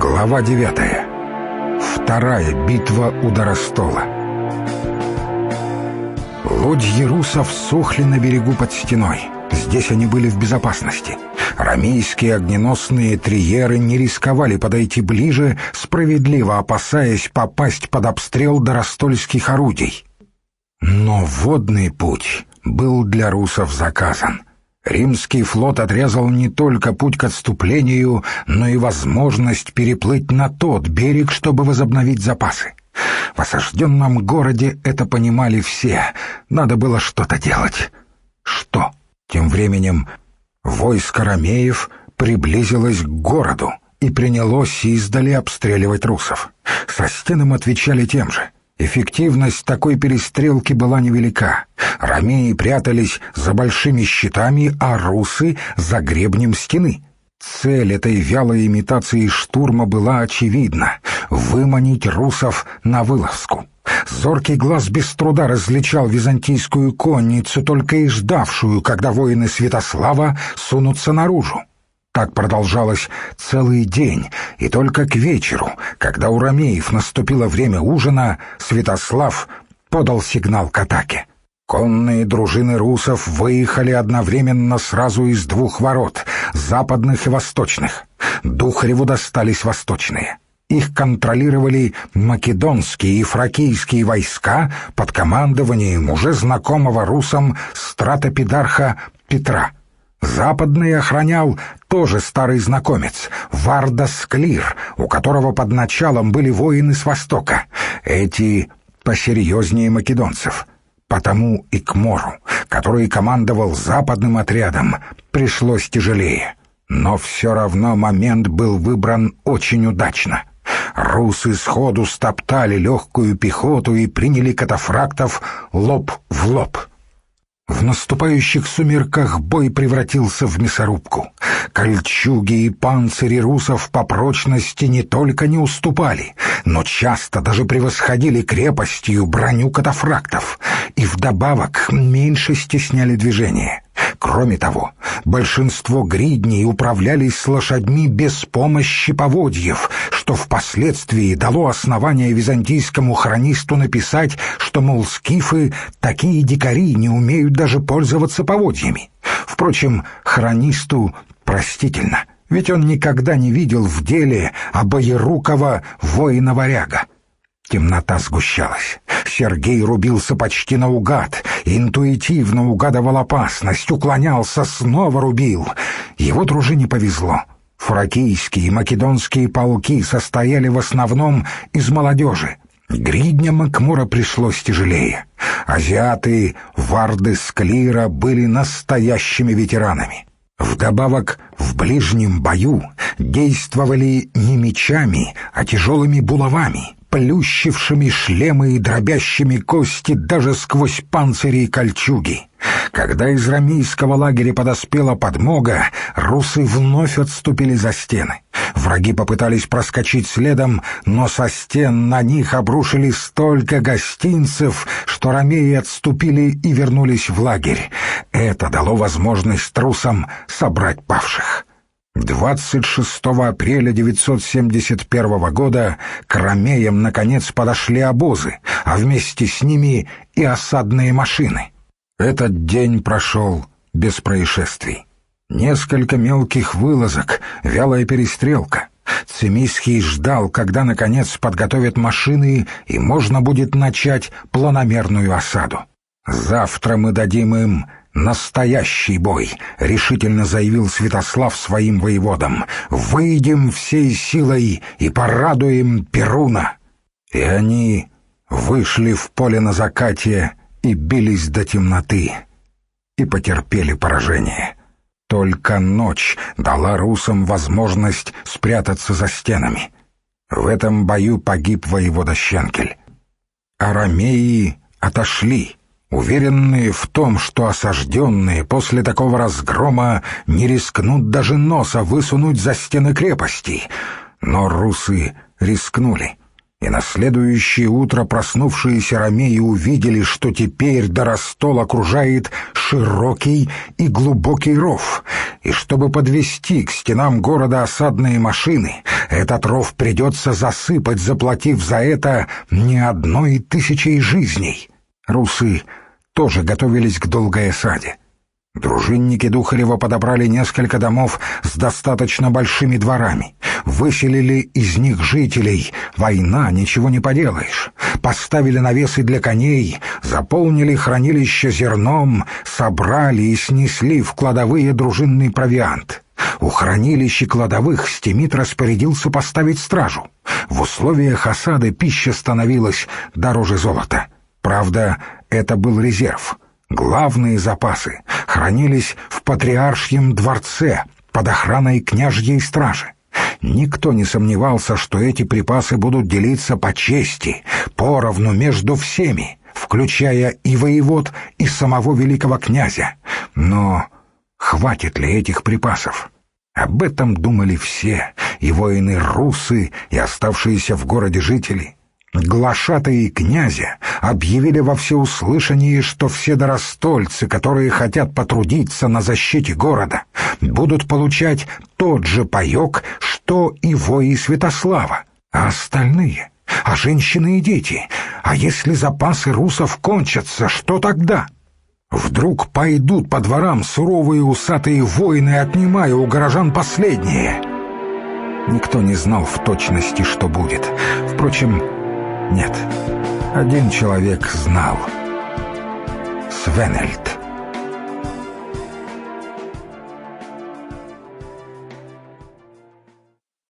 Глава 9. Вторая битва у Доростола. Лодьи русов сохли на берегу под стеной. Здесь они были в безопасности. Ромейские огненосные триеры не рисковали подойти ближе, справедливо опасаясь попасть под обстрел доростольских орудий. Но водный путь был для русов заказан. Римский флот отрезал не только путь к отступлению, но и возможность переплыть на тот берег, чтобы возобновить запасы. В осажденном городе это понимали все. Надо было что-то делать. Что? Тем временем войско ромеев приблизилось к городу и принялось издали обстреливать русов. Со стен им отвечали тем же. Эффективность такой перестрелки была невелика. Ромеи прятались за большими щитами, а русы — за гребнем стены. Цель этой вялой имитации штурма была очевидна — выманить русов на вылазку. Зоркий глаз без труда различал византийскую конницу, только и ждавшую, когда воины Святослава сунутся наружу. Так продолжалось целый день, и только к вечеру, когда у ромеев наступило время ужина, Святослав подал сигнал к атаке. Конные дружины русов выехали одновременно сразу из двух ворот — западных и восточных. Духареву достались восточные. Их контролировали македонские и фракийские войска под командованием уже знакомого русам стратопидарха Петра. Западный охранял тоже старый знакомец Вардас Клир, у которого под началом были воины с востока. Эти посерьезнее македонцев. Потому и к Мору, который командовал западным отрядом, пришлось тяжелее. Но все равно момент был выбран очень удачно. Русы сходу стоптали легкую пехоту и приняли катафрактов лоб в лоб. В наступающих сумерках бой превратился в мясорубку. Кольчуги и панцири русов по прочности не только не уступали, но часто даже превосходили крепостью броню катафрактов и вдобавок меньше стесняли движение. Кроме того, большинство гридней управлялись с лошадьми без помощи поводьев, что впоследствии дало основание византийскому хронисту написать, что, мол, скифы такие дикари, не умеют даже пользоваться поводьями. Впрочем, хронисту простительно, ведь он никогда не видел в деле обоерукого воина-варяга. Темнота сгущалась. Сергей рубился почти наугад, интуитивно угадывал опасность, уклонялся, снова рубил. Его дружине повезло. Фракийские и македонские полки состояли в основном из молодежи. Гридням к Мора пришлось тяжелее. Азиаты Варды Склира были настоящими ветеранами. Вдобавок, в ближнем бою действовали не мечами, а тяжелыми булавами, плющившими шлемы и дробящими кости даже сквозь панцири и кольчуги. Когда из ромейского лагеря подоспела подмога, русы вновь отступили за стены. Враги попытались проскочить следом, но со стен на них обрушили столько гостинцев, что ромеи отступили и вернулись в лагерь. Это дало возможность русам собрать павших. 26 апреля 971 года к ромеям наконец подошли обозы, а вместе с ними и осадные машины. Этот день прошел без происшествий. Несколько мелких вылазок, вялая перестрелка. Цимисхий ждал, когда наконец подготовят машины и можно будет начать планомерную осаду. «Завтра мы дадим им настоящий бой», — решительно заявил Святослав своим воеводам. «Выйдем всей силой и порадуем Перуна». И они вышли в поле на закате и бились до темноты, и потерпели поражение. Только ночь дала русам возможность спрятаться за стенами. В этом бою погиб воевода Щенкель. А ромеи отошли, уверенные в том, что осажденные после такого разгрома не рискнут даже носа высунуть за стены крепости. Но русы рискнули. И на следующее утро проснувшиеся ромеи увидели, что теперь Доростол окружает широкий и глубокий ров, и чтобы подвести к стенам города осадные машины, Этот ров придется засыпать, заплатив за это не 1000 жизней. Русы тоже готовились к долгой осаде. Дружинники Духарева подобрали несколько домов с достаточно большими дворами, выселили из них жителей. Война, ничего не поделаешь. Поставили навесы для коней, заполнили хранилище зерном, собрали и снесли в кладовые дружинный провиант. У хранилищ и кладовых Стемит распорядился поставить стражу. В условиях осады пища становилась дороже золота. Правда, это был резерв. Главные запасы хранились в Патриаршьем дворце под охраной княжьей стражи. Никто не сомневался, что эти припасы будут делиться по чести, поровну между всеми, включая и воевод, и самого великого князя. Но хватит ли этих припасов? Об этом думали все, и воины-русы, и оставшиеся в городе жители. Глашатаи князя объявили во всеуслышание, что все доростольцы, которые хотят потрудиться на защите города, будут получать тот же паёк, что и вои Святослава. А остальные? А женщины и дети? А если запасы русов кончатся, что тогда? Вдруг пойдут по дворам суровые усатые воины, отнимая у горожан последнее? Никто не знал в точности, что будет. Впрочем, нет, один человек знал — Свенельд.